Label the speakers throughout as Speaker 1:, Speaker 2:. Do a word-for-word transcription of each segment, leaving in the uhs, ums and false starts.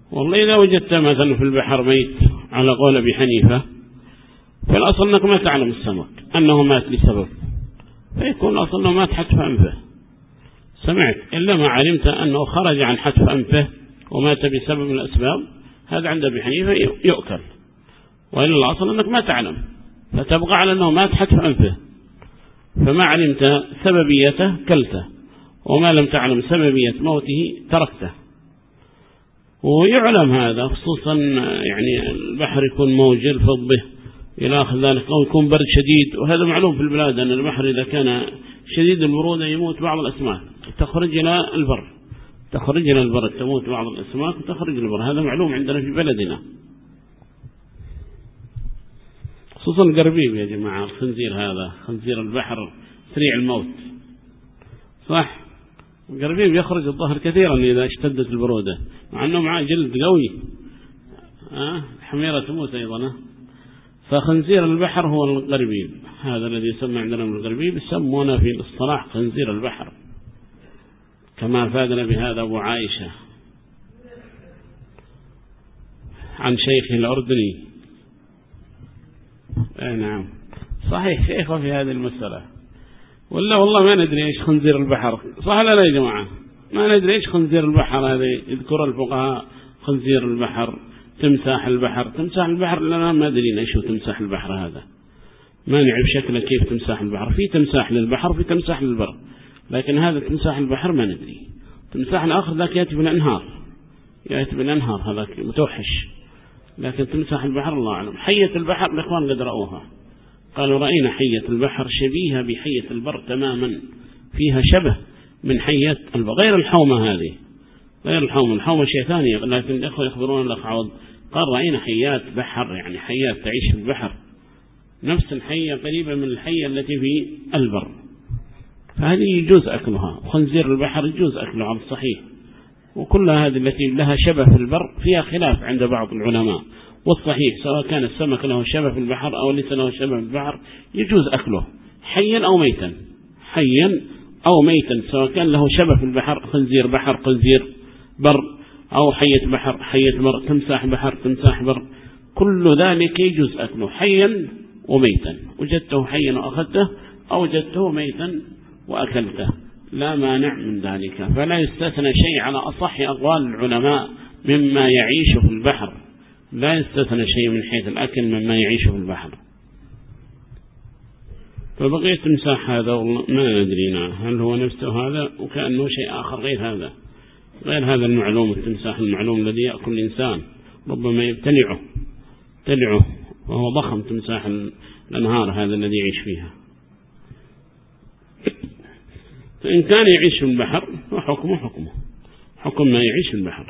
Speaker 1: والله إذا وجدت مثلا في البحر ميت على قول أبي حنيفة، فالأصل أنك ما تعلم السمك أنه مات لسبب، فيكون الأصل أنه مات حتف أنفه، سمعت إلا ما علمت أنه خرج عن حتف أنفه ومات بسبب من الأسباب، هذا عند أبي حنيفة يؤكل. وإلا الأصل أنك ما تعلم، فتبقى على أنه مات حتف أنفه، فما علمت سببيته كلته، وما لم تعلم سببية موته تركته. ويعلم هذا خصوصا يعني البحر يكون موج يلفظ به إلى آخر ذلك، أو يكون برد شديد، وهذا معلوم في البلاد أن البحر إذا كان شديد البرودة يموت بعض الأسماك، تخرج إلى البر تخرج إلى البر تموت بعض الأسماك وتخرج إلى البر، هذا معلوم عندنا في بلدنا، خصوصا القربيب يا جماعة. الخنزير هذا خنزير البحر سريع الموت، صح؟ القربيب يخرج الظهر كثيرا إذا اشتدت البرودة، مع أنه معه جلد قوي، أه؟ حميرة تموت أيضا. فخنزير البحر هو القربيب، هذا الذي يسمى عندنا من القربيب، يسمونه في الاصطلاح خنزير البحر، كما فادنا بهذا أبو عائشة عن شيخه الأردني. أي نعم صحيح، شيخه في هذه المسألة. ولا والله ما ندري إيش خنزير البحر، صح لا لا يا جماعة؟ ما ندري إيش خنزير البحر هذا، يذكر الفقهاء خنزير البحر، تمساح البحر. تمساح البحر لنا ما أدري إيش هو تمساح البحر هذا، ما نعرف شكله كيف تمساح البحر. في تمساح للبحر وفي تمساح للبر، لكن هذا تمساح البحر ما ندري. تمساح الآخر ذاك يأتي بالأنهار، يأتي بالأنهار هذاك متوحش، لكن تمساح البحر الله أعلم. حية البحر الإخوان قد رأوها، قالوا رأينا حية البحر شبيهة بحية البر تماما، فيها شبه من حية البر، غير الحومة هذه، غير الحومة. الحومة شيء ثاني، لكن الأخوة يخبرون الأخ عوض قال رأينا حيات بحر، يعني حيات تعيش في البحر، نفس الحية قريبة من الحية التي في البر، فهذه يجوز أكلها. وخنزير البحر يجوز أكله على الصحيح. وكل هذه التي لها شبه في البر فيها خلاف عند بعض العلماء، والصحيح سواء كان السمك له شبه في البحر أو ليس له شبه في البحر يجوز أكله حيا أو ميتا، حيا أو ميتا، سواء كان له شبه في البحر، خنزير بحر خنزير بر، أو حية بحر حية بر، تمساح بحر تمساح بر، كل ذلك يجوز أكله حيا وميتا. وجدته حيا وأخذته، أو وجدته ميتا وأكلته، لا مانع من ذلك. فلا يستثنى شيء على أصح أقوال العلماء مما يعيش في البحر، لا يستثنى شيء من حيث الأكل مما يعيش في البحر. فبقية التمساح هذا ما ندرينا هل هو نفسه هذا وكأنه شيء آخر غير هذا، غير هذا المعلوم. التمساح المعلوم الذي يأكل الإنسان ربما يبتلعه تلعه، وهو ضخم تمساح الأنهار هذا الذي يعيش فيها. فإن كان يعيش في البحر وحكمه حكمه حكم ما يعيش في البحر.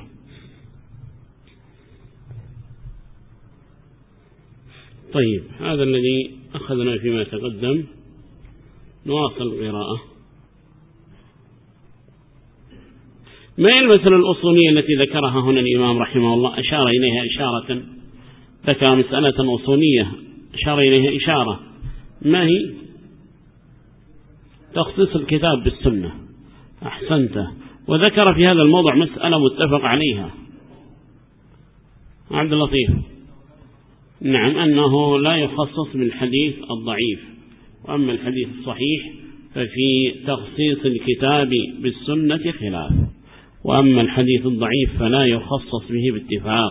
Speaker 1: طيب، هذا الذي أخذنا فيما تقدم. نواصل القراءة. ما هي المسألة الأصولية التي ذكرها هنا الإمام رحمه الله؟ أشار إليها إشارة، ذكر مسألة أصولية أشار إليها إشارة. ما هي؟ تخصيص الكتاب بالسنة. أحسنت. وذكر في هذا الموضع مسألة متفق عليها عبد اللطيف، نعم، أنه لا يخصص بالحديث الضعيف، وأما الحديث الصحيح ففي تخصيص الكتاب بالسنة خلاف، وأما الحديث الضعيف فلا يخصص به باتفاق.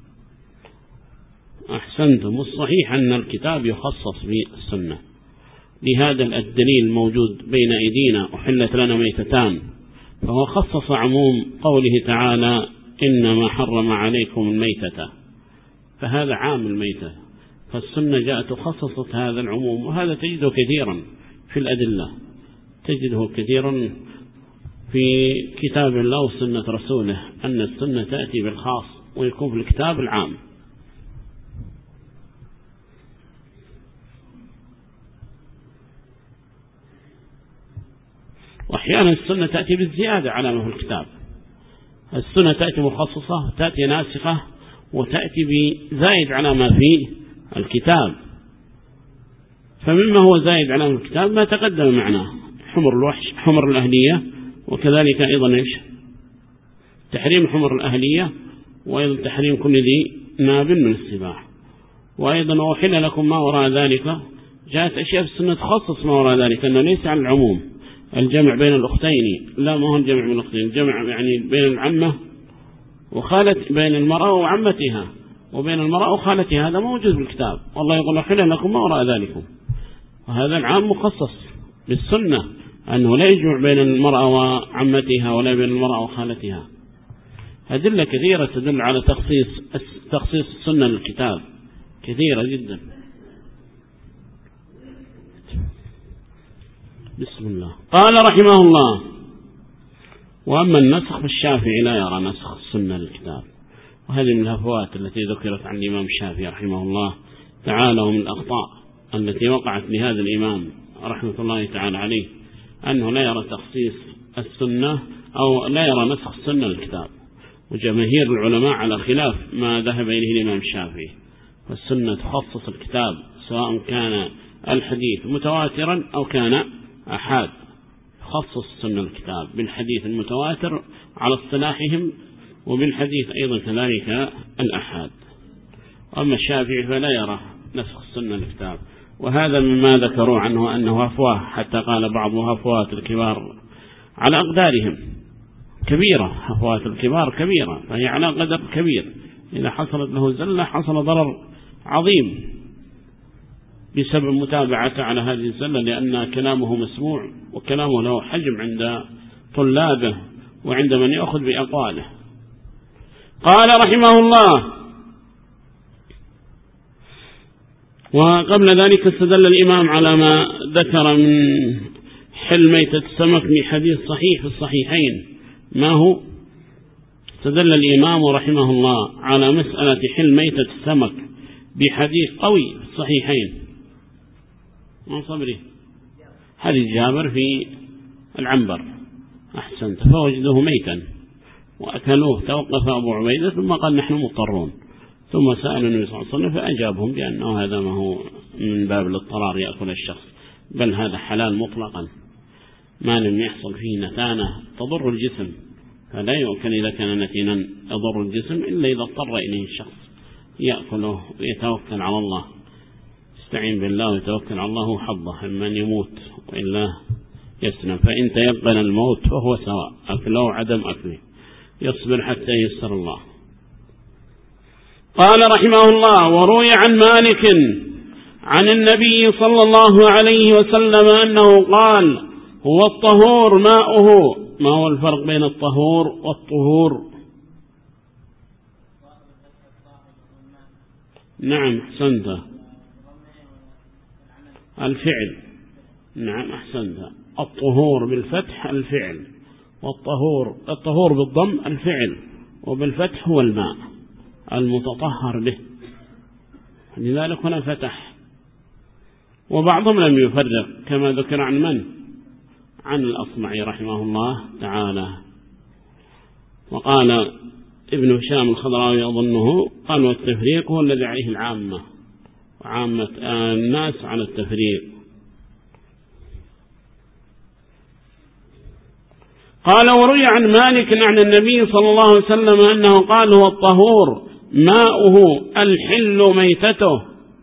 Speaker 1: أحسنتم. الصحيح أن الكتاب يخصص بالسنة، لهذا الدليل الموجود بين أيدينا أحلت لنا ميتتان، فهو خصص عموم قوله تعالى إنما حرم عليكم الميتة، فهذا عام الميتة، فالسنة جاءت خصصت هذا العموم. وهذا تجده كثيرا في الأدلة، تجده كثيرا في كتاب الله وسنة رسوله، أن السنة تأتي بالخاص ويكون في الكتاب العام. وأحيانا السنة تأتي بالزيادة على ما في الكتاب. السنة تأتي مخصصة، تأتي ناسخة، وتأتي بزايد على ما في الكتاب. فمما هو زايد على ما في الكتاب ما تقدم معنا، حمر الوحش، حمر الأهلية، وكذلك أيضا إيش؟ تحريم حمر الأهلية وأيضا تحريم كل ذي ناب من السباع. وأيضا أحل لكم ما وراء ذلك، جاءت أشياء في السنة تخصص ما وراء ذلك، أنه ليس على العموم. الجمع بين الأختين، لا ما هو الجمع بين الأختين، الجمع يعني بين العمة وخالة، بين المرأة وعمتها، وبين المرأة وخالتها، هذا موجود بالكتاب. والله يقول أحل لكم ما وراء ذلكم، وهذا العام مخصص بالسنة، أنه لا يجمع بين المرأة وعمتها ولا بين المرأة وخالتها. أدلة كثيرة تدل على تخصيص تخصيص السنة للكتاب، كثيرة جدا. بسم الله. قال رحمه الله: وأما النسخ فالشافعي لا يرى نسخ السنة للكتاب. وهذه من الهفوات التي ذكرت عن الإمام الشافعي رحمه الله تعالى، ومن الأخطاء التي وقعت لهذا الإمام رحمة الله تعالى عليه، أنه لا يرى تخصيص السنة أو لا يرى نسخ السنة للكتاب. وجماهير العلماء على خلاف ما ذهب إليه الإمام الشافعي، والسنة تخصص الكتاب سواء كان الحديث متواترا أو كان أحاد. خصص السنة الكتاب بالحديث المتواتر على اصطلاحهم، وبالحديث أيضا كذلك الأحاد. أما الشافعي فلا يرى نسخ السنة الكتاب، وهذا مما ذكروا عنه أنه هفواه، حتى قال بعض هفوات الكبار على أقدارهم كبيرة، هفوات الكبار كبيرة، فهي على قدر كبير، إذا حصلت له زلة حصل ضرر عظيم بسبب متابعته على هذه الزلة، لأن كلامه مسموع وكلامه له حجم عند طلابه وعند من يأخذ بأقواله. قال رحمه الله: وقبل ذلك استدل الإمام على ما ذكر من حل ميتة السمك بحديث صحيح في الصحيحين. ما هو؟ استدل الإمام رحمه الله على مسألة حل ميتة السمك بحديث قوي في الصحيحين. من صبري حديث جابر في العنبر، أحسنت، فوجدوه ميتا وأكلوه. توقف أبو عبيدة ثم قال: نحن مضطرون. ثم سأل النبي صلى الله عليه وسلم فأجابهم بأنه هذا ما هو من باب الاضطرار يأكل الشخص، بل هذا حلال مطلقا ما لم يحصل فيه نتانة تضر الجسم، فلا يؤكل إذا كان نتينا يضر الجسم إلا إذا اضطر إليه الشخص يأكله ويتوكل على الله، يستعين بالله ويتوكل على الله حظه، إما أن يموت وإلا يسلم. فإن تيقن الموت فهو سواء، أكله وعدم أكله، يصبر حتى يسر الله. قال رحمه الله: وروي عن مالك عن النبي صلى الله عليه وسلم أنه قال: هو الطهور ماؤه. ما هو الفرق بين الطهور والطهور؟ نعم أحسنت، الفعل. نعم أحسنت، الطهور بالفتح الفعل، والطهور الطهور بالضم الفعل، وبالفتح هو الماء المتطهر به، لذلك هنا فتح. وبعضهم لم يفرق كما ذكر عن من؟ عن الأصمعي رحمه الله تعالى. وقال ابن هشام الخضراوي أظنه قال: والتفريق هو الذي عليه العامة، وعامة الناس على التفريق. قال: وروي عن مالك عن النبي صلى الله عليه وسلم أنه قال: هو الطهور ماؤه الحل ميتته.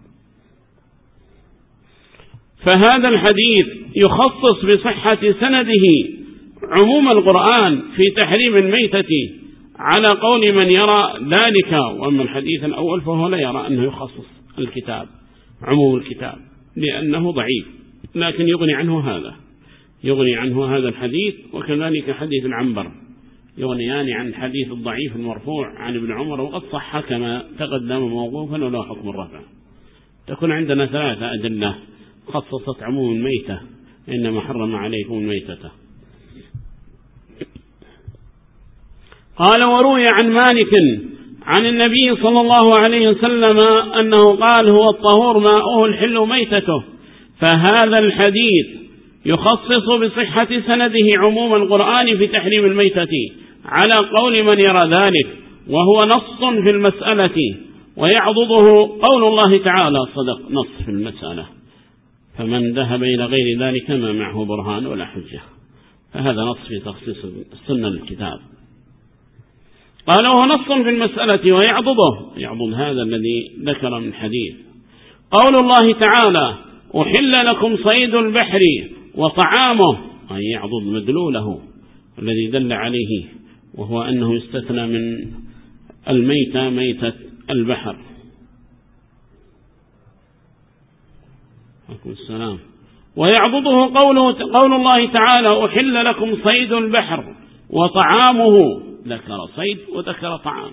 Speaker 1: فهذا الحديث يخصص بصحة سنده عموم القرآن في تحريم الميتة على قول من يرى ذلك. وأما الحديث الأول فهو لا يرى أنه يخصص الكتاب عموم الكتاب لأنه ضعيف، لكن يغني عنه هذا يغني عنه هذا الحديث، وكذلك حديث العنبر يغنيان عن الحديث الضعيف المرفوع عن ابن عمر، وقد صح كما تقدم موقوفا ولا حكم الرفع. تكون عندنا ثلاثة أدلة خصصت عموم الميتة: إنما حرم عليكم الميتة. قال: وروي عن مالك عن النبي صلى الله عليه وسلم أنه قال: هو الطهور ماؤه الحل ميتته. فهذا الحديث يخصص بصحة سنده عموم القرآن في تحريم الميتة على قول من يرى ذلك، وهو نص في المسألة، ويعضده قول الله تعالى: صدق، نص في المسألة، فمن ذهب إلى غير ذلك ما معه برهان ولا حجة. فهذا نص في تخصيص السنة للكتاب. قال وهو نص في المسألة ويعضده، يعضد هذا الذي ذكر من حديث. قول الله تعالى أحل لكم صيد البحر وطعامه، أي يعضد مدلوله الذي دل عليه، وهو أنه يستثنى من الميتة ميتة البحر. عليكم السلام. ويعضده قوله قول الله تعالى أحل لكم صيد البحر وطعامه، ذكر صيد وذكر طعام،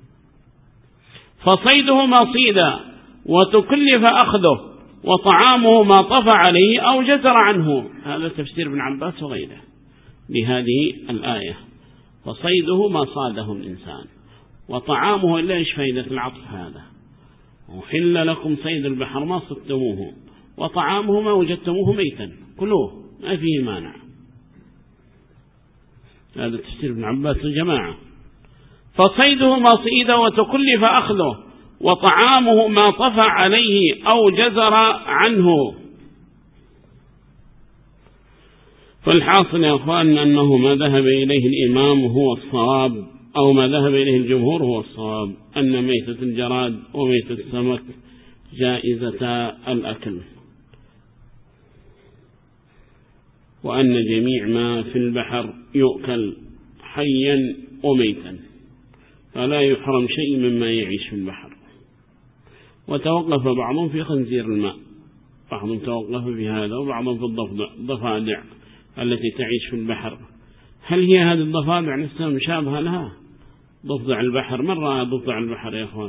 Speaker 1: فصيده ما صيد وتكلف أخذه، وطعامه ما طفى عليه أو جزر عنه. هذا تفسير ابن عباس وغيره لهذه الآية. فصيده ما صاده الإنسان، وطعامه إلا إيش فائدة العطف هذا؟ أحل لكم صيد البحر ما صدتموه، وطعامه ما وجدتموه ميتا كلوه ما فيه مانع. هذا تفسير ابن عباس الجماعة. فصيده ما صيد وتكلف أخذه، وطعامه ما طفى عليه أو جزر عنه. فالحاصل يا أخوان أنه ما ذهب إليه الإمام هو الصواب، أو ما ذهب إليه الجمهور هو الصواب، أن ميتة الجراد وميتة السمك جائزة الأكل، وأن جميع ما في البحر يؤكل حيا وميتا، فلا يحرم شيء مما يعيش في البحر. وتوقف بعضهم في خنزير الماء، بعضهم توقف في هذا، وبعضهم في الضفادع التي تعيش في البحر. هل هي هذه الضفادع نفسها مشابهة لها؟ ضفدع البحر، من رأى ضفدع البحر يا أخوان؟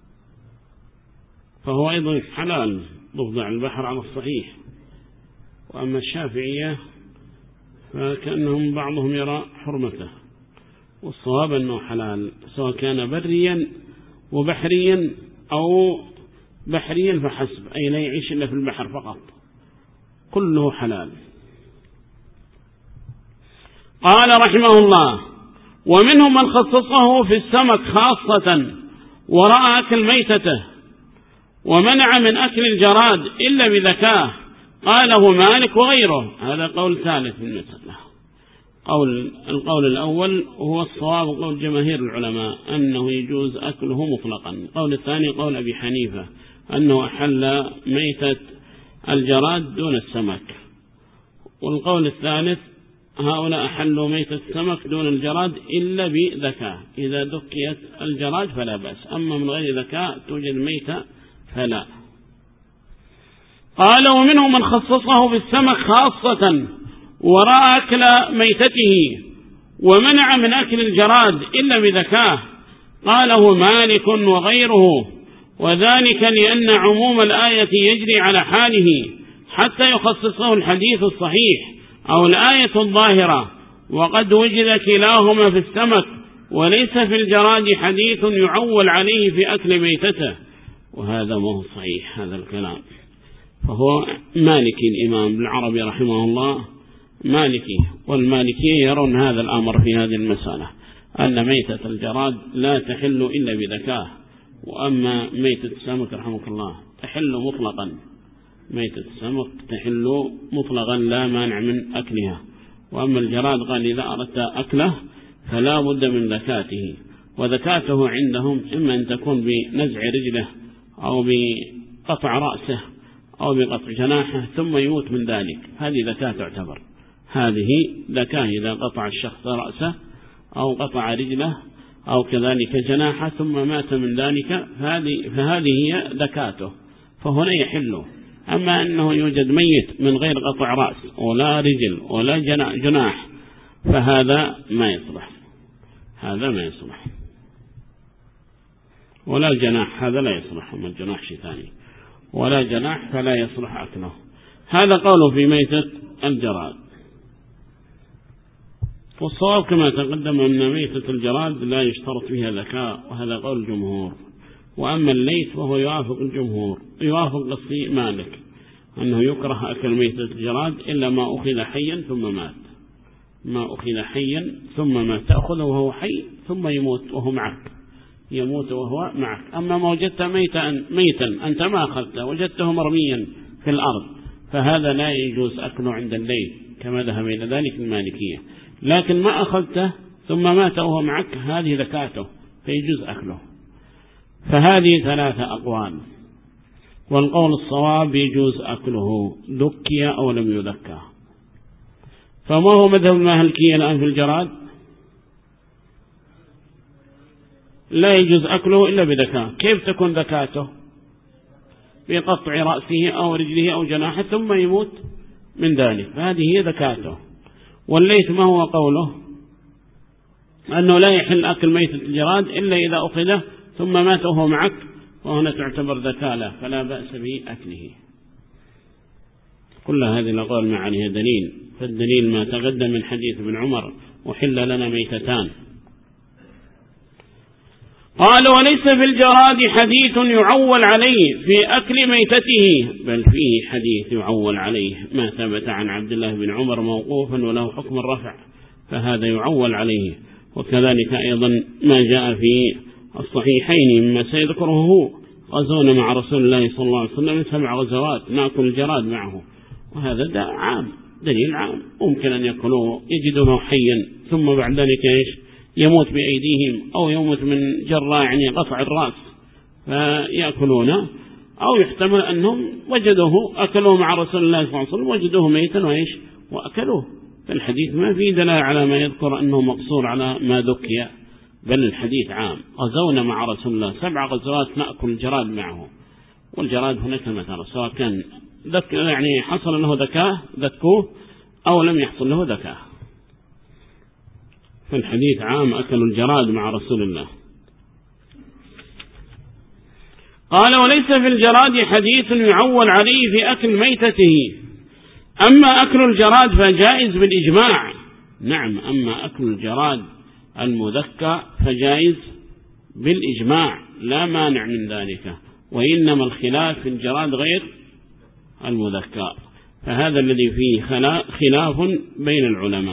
Speaker 1: فهو أيضا حلال ضفدع البحر على الصحيح. وأما الشافعية فكأنهم بعضهم يرى حرمته، والصواب أنه حلال، سواء كان بريا وبحريا أو بحريا فحسب، أي لا يعيش إلا في البحر فقط، كله حلال. قال رحمه الله ومنهم من خصصه في السمك خاصة ورأى أكل ميتته، ومنع من أكل الجراد إلا بذكاه، قاله مالك وغيره. هذا قول ثالث من المسألة. قول القول الأول هو الصواب، قول جماهير العلماء أنه يجوز أكله مطلقا. القول الثاني قول أبي حنيفة أنه أحل ميتة الجراد دون السمك. والقول الثالث هؤلاء أحلوا ميتة السمك دون الجراد إلا بذكاء، إذا دكيت الجراد فلا بأس، أما من غير ذكاء توجد ميتة فلا. قال ومنهم من خصصه بالسمك خاصة ورأى أكل ميتته، ومنع من أكل الجراد إلا بذكاء، قاله مالك وغيره، وذلك لأن عموم الآية يجري على حاله حتى يخصصه الحديث الصحيح أو الآية الظاهرة، وقد وجد كلاهما في السمك وليس في الجراد حديث يعول عليه في أكل ميتته، وهذا ما هو صحيح هذا الكلام. فهو مالكي الإمام ابن عربي رحمه الله مالكي، والمالكي يرون هذا الأمر في هذه المسألة، أن ميتة الجراد لا تحل إلا بذكاه، وأما ميتة السمك رحمك الله تحل مطلقا، ميتة السمك تحل مطلقا لا مانع من أكلها. وأما الجراد قال إذا أردت أكله فلا بد من ذكاته، وذكاته عندهم إما أن تكون بنزع رجله أو بقطع رأسه أو بقطع جناحه ثم يموت من ذلك، هذه ذكاة تعتبر، هذه ذكاة إذا قطع الشخص رأسه أو قطع رجله أو كذلك جناحه ثم مات من ذلك، فهذه, فهذه هي ذكاته، فهنا يحله. أما أنه يوجد ميت من غير قطع رأس ولا رجل ولا جناح فهذا ما يصلح، هذا ما يصلح، ولا الجناح هذا لا يصلح، أما الجناح شيء ثاني، ولا جناح فلا يصلح أكله. هذا قوله في ميتة الجراد. والصواب كما تقدم أن ميتة الجراد لا يشترط فيها ذكاء، وهذا قول الجمهور. وأما الليث فهو يوافق الجمهور، يوافق قصي مالك أنه يكره أكل ميتة الجراد إلا ما أخذ حيا ثم مات، ما أخذ حيا ثم مات، تأخذه وهو حي ثم يموت وهو معك، يموت وهو معك. أما ما وجدت ميتا, ميتا أنت ما أخذته وجدته مرميا في الأرض فهذا لا يجوز أكله عند الليل كما ذهب إلى ذلك المالكية. لكن ما أخذته ثم مات وهو معك هذه زكاته فيجوز أكله. فهذه ثلاثة أقوال، والقول الصواب يجوز أكله دكي أو لم يذكى. فما هو مذهب المالكية الآن في الجراد؟ لا يجوز أكله إلا بذكاء. كيف تكون ذكاته؟ بقطع رأسه أو رجله أو جناحه ثم يموت من ذلك، فهذه هي ذكاته. والليث ما هو قوله؟ أنه لا يحل أكل ميت الجراد إلا إذا أخذه ثم مات وهو معك، وهنا تعتبر ذكالة فلا بأس بأكله. كل هذه الأقوال ما عليها دليل، فالدليل ما تقدم من حديث ابن عمر وحل لنا ميتتان. قال وليس في الجراد حديث يعول عليه في أكل ميتته، بل فيه حديث يعول عليه ما ثبت عن عبد الله بن عمر موقوفا وله حكم الرفع، فهذا يعول عليه. وكذلك أيضا ما جاء في الصحيحين مما سيذكره غزونا مع رسول الله صلى الله عليه وسلم سبع غزوات نأكل الجراد معه، وهذا دا عام، دليل عام. ممكن أن يأكلوه يجدونه حيا ثم بعد ذلك إيش يموت بأيديهم أو يموت من جراء يعني قطع الرأس فيأكلونه، أو يحتمل أنهم وجدوه أكلوه مع رسول الله صلى الله عليه وسلم وجدوه ميتا وإيش وأكلوه. فالحديث ما فيه دلالة على ما يذكر أنه مقصور على ما ذكي، بل الحديث عام. غزونا مع رسول الله سبع غزوات نأكل الجراد معه، والجراد هناك كما ترى سواء كان ذك يعني حصل له ذكاء ذكوه أو لم يحصل له ذكاء، فالحديث عام أكل الجراد مع رسول الله. قال وليس في الجراد حديث يعول عليه في أكل ميتته، أما أكل الجراد فجائز بالإجماع. نعم، أما أكل الجراد المذكى فجائز بالإجماع لا مانع من ذلك، وإنما الخلاف في الجراد غير المذكى، فهذا الذي فيه خلاف بين العلماء.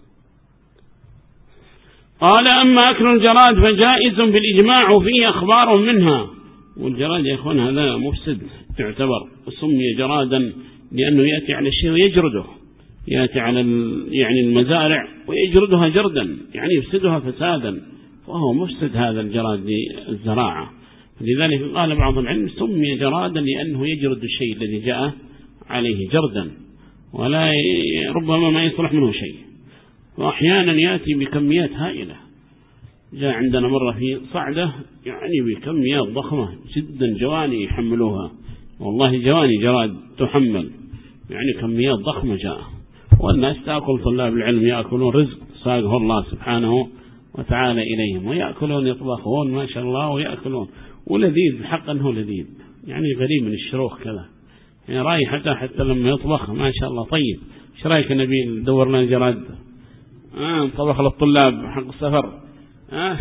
Speaker 1: قال أما أكل الجراد فجائز بالإجماع وفيه أخبار منها. والجراد يا أخوان هذا مفسد يعتبر، وسمي جرادا لأنه يأتي على الشيء ويجرده، يأتي على يعني المزارع ويجردها جردا يعني يفسدها فسادا، وهو مفسد هذا الجراد للزراعة. لذلك قال بعض العلم سمي جرادا لأنه يجرد الشيء الذي جاء عليه جردا، ولا ربما ما يصلح منه شيء، وأحيانا يأتي بكميات هائلة. جاء عندنا مرة في صعدة يعني بكميات ضخمة جدا، جواني يحملوها، والله جواني جراد تحمل يعني كميات ضخمة جاء، والناس تأكل، طلاب العلم يأكلون رزق ساقه الله سبحانه وتعالى إليهم، ويأكلون يطبخون ما شاء الله ويأكلون، ولذيذ حقا هو لذيذ، يعني غريب من الشروخ كذا، يعني رأي حتى حتى لما يطبخ ما شاء الله طيب. ايش رايك النبي ندور لنا جراد آه طبخ للطلاب حق السفر آه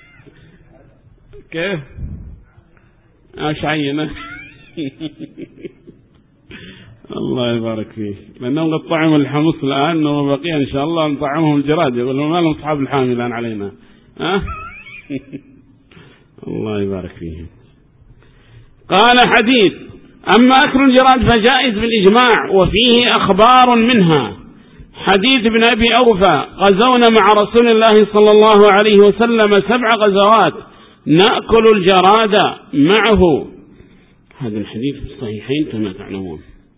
Speaker 1: كيف ايش عينه الله يبارك فيه، لأنهم قد طعموا الحمص الآن وبقي إن شاء الله نطعمهم الجراد، يقولون ما لهم أصحاب الحامل الآن علينا أه؟ الله يبارك فيه. قال حديث أما أكل الجراد فجائز بالإجماع وفيه أخبار منها. حديث ابن أبي أوفى غزونا مع رسول الله صلى الله عليه وسلم سبع غزوات نأكل الجراد معه، هذا الحديث في الصحيحين كما تعلمون.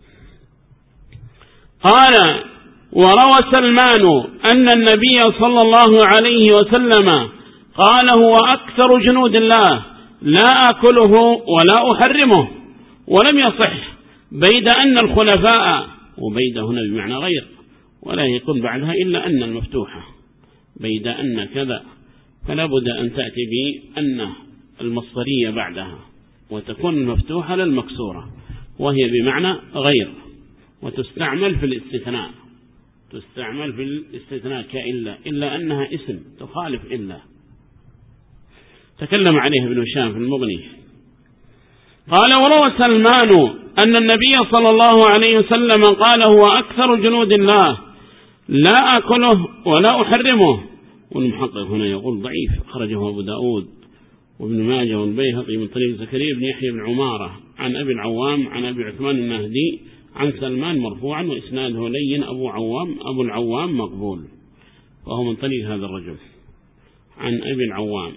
Speaker 1: قال وروى سلمان أن النبي صلى الله عليه وسلم قال هو أكثر جنود الله لا أكله ولا أحرمه، ولم يصح بيد أن الخلفاء، وبيد هنا بمعنى غير ولا يكون بعدها إلا أن المفتوحة، بيد أن كذا، فلا بد أن تأتي بأن المصدرية بعدها وتكون المفتوحة للمكسورة، وهي بمعنى غير، وتستعمل في الاستثناء، تستعمل في الاستثناء كإلا، إلا أنها اسم تخالف إلا، تكلم عليه ابن هشام في المغني. قال وروى سلمان أن النبي صلى الله عليه وسلم قال هو أكثر جنود الله لا أكله ولا أحرمه، والمحقق هنا يقول ضعيف، خرجه أبو داود وابن ماجه والبيهقي من طريق زكريا بن يحيى بن عمارة عن أبي العوام عن أبي عثمان النهدي عن سلمان مرفوعا وإسناده لين أبو عوام أبو العوام مقبول، وهو من طريق هذا الرجل. عن أبي العوام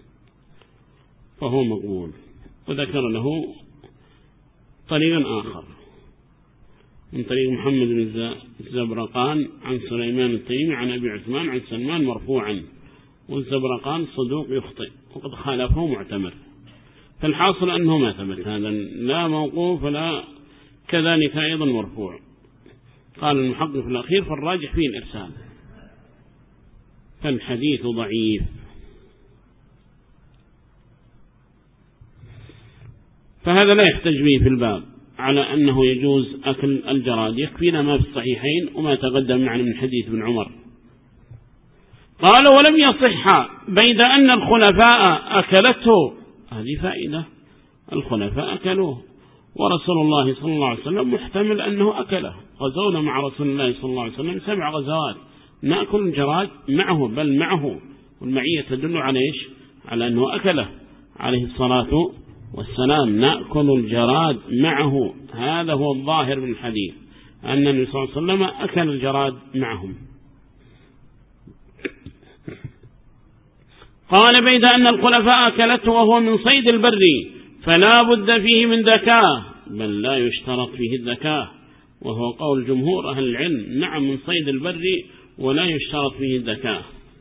Speaker 1: فهو مقبول. وذكر له طريق آخر من طريق محمد بن الزبرقان عن سليمان التيمي عن أبي عثمان عن سلمان مرفوعا، والزبرقان صدوق يخطئ وقد خالفه معتمر، فالحاصل أنه ما ثبت هذا لا موقوف ولا كذلك أيضا مرفوع. قال المحقق في الأخير فالراجح فيه الإرسال، فالحديث ضعيف. فهذا لا يحتج به في الباب على أنه يجوز أكل الجراد، يكفينا ما في الصحيحين وما تقدم معنا من حديث ابن عمر. قال ولم يصح بيد أن الخلفاء أكلته، هذه فائدة، الخلفاء أكلوه ورسول الله صلى الله عليه وسلم محتمل أنه أكله، غزونا مع رسول الله صلى الله عليه وسلم سبع غزوات نأكل الجراد معه، بل معه، والمعية تدل على إيش؟ على أنه أكله عليه الصلاة والسلام، نأكل الجراد معه، هذا هو الظاهر من الحديث أن النبي صلى الله عليه وسلم أكل الجراد معهم. قال بيد أن الخلفاء أكلته وهو من صيد البر فلا بد فيه من ذكاء، بل لا يشترط فيه الذكاء، وهو قول جمهور أهل العلم، نعم من صيد البر ولا يشترط فيه الذكاء.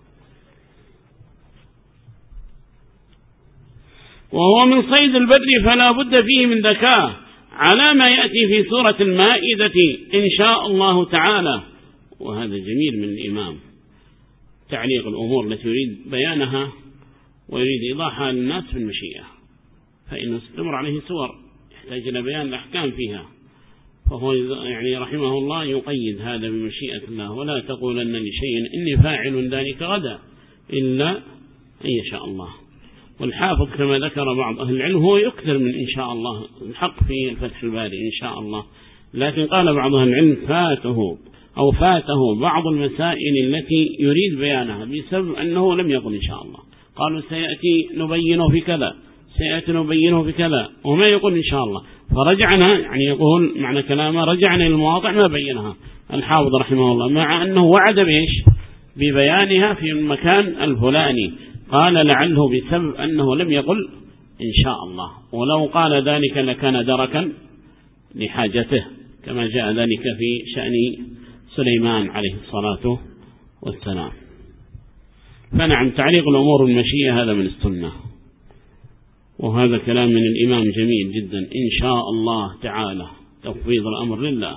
Speaker 1: وهو من صيد البر فلا بد فيه من ذكاء على ما يأتي في سورة المائدة إن شاء الله تعالى. وهذا جميل من الإمام، تعليق الأمور التي يريد بيانها ويريد إيضاحها للناس في المشيئة، فإنه استمر عليه سور يحتاج إلى بيان الأحكام فيها، فهو يعني رحمه الله يقيد هذا بمشيئة الله، ولا تقولن لشيء إني فاعل ذلك غدا إلا أن يشاء الله. والحافظ كما ذكر بعض أهل العلم هو يكثر من إن شاء الله، الحق في الفتح الباري إن شاء الله، لكن قال بعض أهل العلم فاته أو فاته بعض المسائل التي يريد بيانها بسبب أنه لم يقل إن شاء الله، قالوا سيأتي نبينه في كذا، سيأتي نبينه في كذا، وما يقول إن شاء الله، فرجعنا يعني يقول معنى كلامه رجعنا للمواضع ما بينها الحافظ رحمه الله، مع أنه وعد بإيش؟ ببيانها في المكان الفلاني، قال لعله بسبب أنه لم يقل إن شاء الله، ولو قال ذلك لكان دركا لحاجته، كما جاء ذلك في شأن سليمان عليه الصلاة والسلام. فنعم تعليق الأمور المشيئة هذا من السنة، وهذا كلام من الإمام جميل جدا إن شاء الله تعالى، تفويض الأمر لله.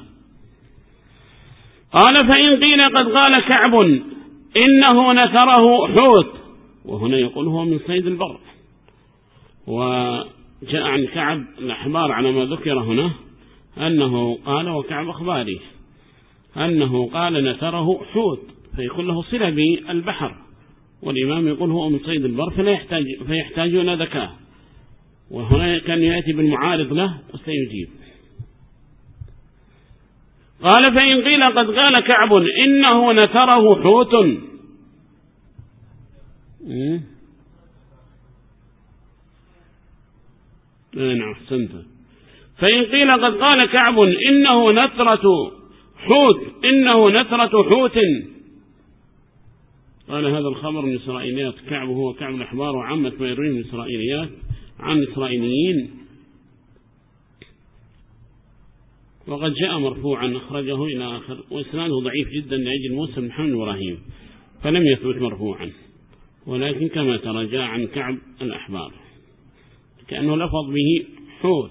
Speaker 1: قال فإن قيل قد قال كعب إنه نثره حوت، وهنا يقول هو من صيد البر، وجاء عن كعب الأحبار على ما ذكر هنا أنه قال، وكعب أخباري أنه قال نثره حوت، فيكون له صلة بالبحر، والإمام يقول هو من صيد البر فلا يحتاج فيحتاجون ذكاء، وهنا كان يأتي بالمعارض له وسيجيب. قال فإن قيل قد قال كعب إنه نثره حوت، نعم أحسنت. فإن قيل قد قال كعب إنه نثرة حوت إنه نثرة حوت، قال هذا الخبر من إسرائيليات كعب، هو كعب الأحبار وعامة ما يرويه من إسرائيليات عن إسرائيليين، وقد جاء مرفوعا أخرجه إلى آخر، وإسناده ضعيف جدا لأجل موسى بن محمد إبراهيم، فلم يثبت مرفوعا، ولكن كما ترى جاء عن كعب الأحبار كأنه لفظ به حوت،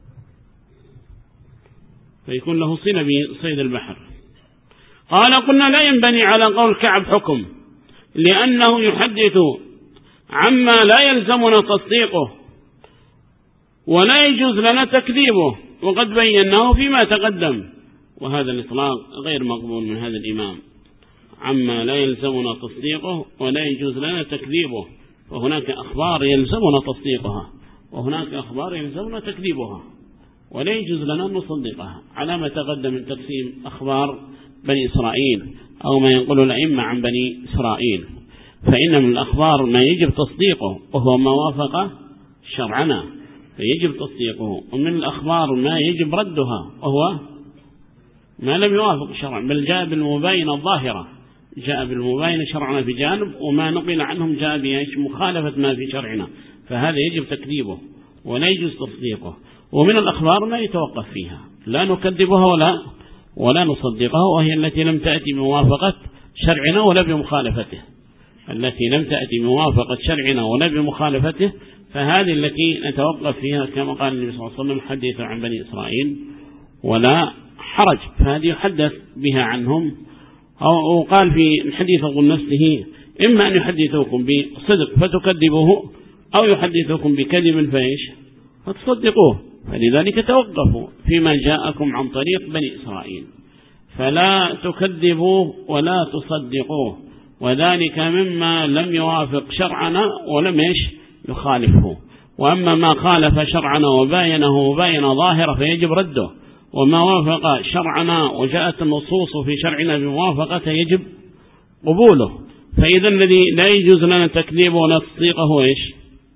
Speaker 1: فيكون له صلة بصيد البحر. قال قلنا لا ينبني على قول كعب حكم، لأنه يحدث عما لا يلزمنا تصديقه ولا يجوز لنا تكذيبه، وقد بيناه فيما تقدم، وهذا الإطلاق غير مقبول من هذا الإمام، عما لا يلزمنا تصديقه ولا يجوز لنا تكذيبه، وهناك أخبار يلزمنا تصديقها وهناك أخبار يلزمنا تكذيبها، ولا يجوز لنا نصدقها، على ما تقدم من تقسيم أخبار بني إسرائيل أو ما ينقل الأئمة عن بني إسرائيل، فإن من الأخبار ما يجب تصديقه وهو ما وافق شرعنا فيجب تصديقه، ومن الأخبار ما يجب ردها وهو ما لم يوافق شرع بل جاء بالمباينة الظاهرة، جاء بالمباينة شرعنا في جانب، وما نقل عنهم جاء بمخالفة ما في شرعنا، فهذا يجب تكذيبه ولا يجوز تصديقه. ومن الأخبار ما يتوقف فيها، لا نكذبها ولا ولا نصدقها، وهي التي لم تأتي بموافقة شرعنا ولا بمخالفته، التي لم تأتي بموافقة شرعنا ولا بمخالفته، فهذه التي نتوقف فيها كما قال النبي صلى الله عليه وسلم: حدثوا عن بني إسرائيل ولا حرج، فهذه يحدث بها عنهم. أو قال في الحديث أقول نفسه: إما أن يحدثوكم بصدق فتكذبوه، أو يحدثوكم بكذب فإيش فتصدقوه، فلذلك توقفوا فيما جاءكم عن طريق بني إسرائيل، فلا تكذبوه ولا تصدقوه، وذلك مما لم يوافق شرعنا ولم إيش يخالفه. وأما ما خالف شرعنا وباينه وباين ظاهرة فيجب رده، وما وافق شرعنا وجاءت النصوص في شرعنا بموافقته يجب قبوله. فإذا الذي لا يجوز لنا تكذيبه ولا تصديقه هو إيش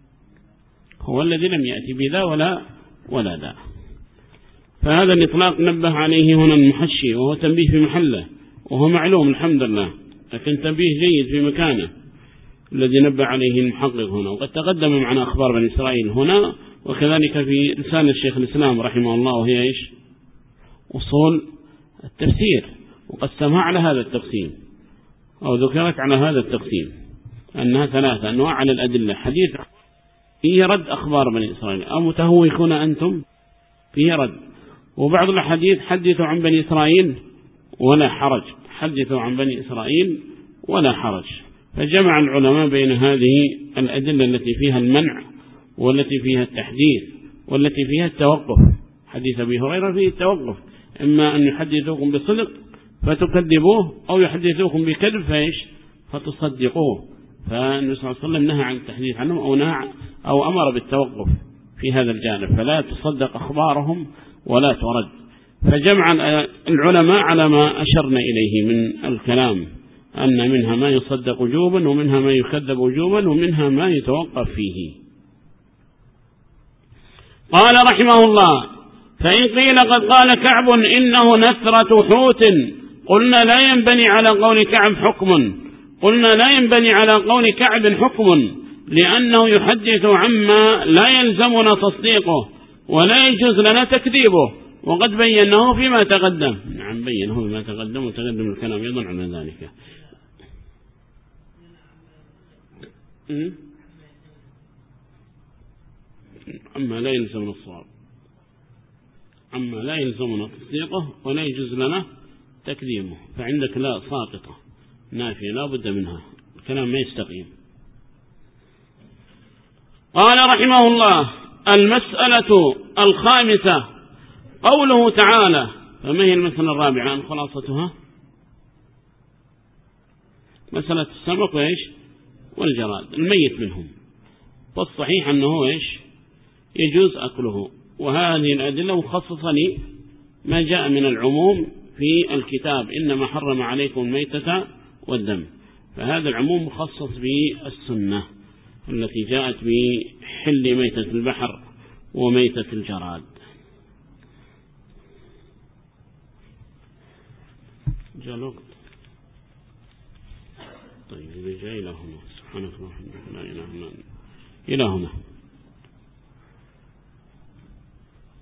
Speaker 1: هو الذي لم يأتي بذا ولا ولا ذا. فهذا الإطلاق نبه عليه هنا المحشي، وهو تنبيه في محله، وهو معلوم الحمد لله، لكن تنبيه جيد في مكانه الذي نبه عليه المحقق هنا. وقد تقدم معنا أخبار بني إسرائيل هنا، وكذلك في رسالة الشيخ الإسلام رحمه الله، وهي إيش أصول التفسير، وقد سمع على هذا التقسيم أو ذكرت على هذا التقسيم أنها ثلاثة أنواع على الأدلة: حديث فيه رد أخبار بني إسرائيل، أو متهوكون أنتم فيه رد، وبعض الحديث حدثوا عن بني إسرائيل ولا حرج، حدثوا عن بني إسرائيل ولا حرج. فجمع العلماء بين هذه الأدلة التي فيها المنع والتي فيها التحديث والتي فيها التوقف. حديث أبي هريرة فيه التوقف، إما أن يحدثوكم بصدق فتكذبوه، أو يحدثوكم بكذب فإيش فتصدقوه. فالنبي صلى الله عليه وسلم نهى عن التحديث عنهم، أو نهى أو أمر بالتوقف في هذا الجانب، فلا تصدق أخبارهم ولا ترد. فجمع العلماء على ما أشرنا إليه من الكلام، أن منها ما يصدق وجوبا، ومنها ما يكذب وجوبا، ومنها ما يتوقف فيه. قال رحمه الله: فإن قيل قد قال كعب إنه نثرة حوت، قلنا لا ينبني على قول كعب حكم قلنا لا ينبني على قول كعب حكم لأنه يحدث عما لا يلزمنا تصديقه ولا يجوز لنا تكذيبه، وقد بيناه فيما تقدم. نعم بينه فيما تقدم، وتقدم الكلام أيضا على ذلك. أما لا يلزمنا الصواب، أما لا يلزمنا تصديقه ولا يجوز لنا تكذيبه، فعندك لا ساقطة نافية لا بد منها، الكلام ما يستقيم. قال رحمه الله: المسألة الخامسة قوله تعالى. فما هي المسألة الرابعة عن خلاصتها؟ مسألة السمك وإيش والجراد الميت منهم، والصحيح أنه إيش يجوز أكله، وهذه الأدلة مخصصة ما جاء من العموم في الكتاب: إنما حرم عليكم الميتة والدم، فهذا العموم مخصص بالسنة التي جاءت بحل ميتة البحر وميتة الجراد. جاء الوقت. طيب إذا جاء إلى هنا، سبحانك اللهم وبحمدك لا إله إلا أنت، إلى هنا.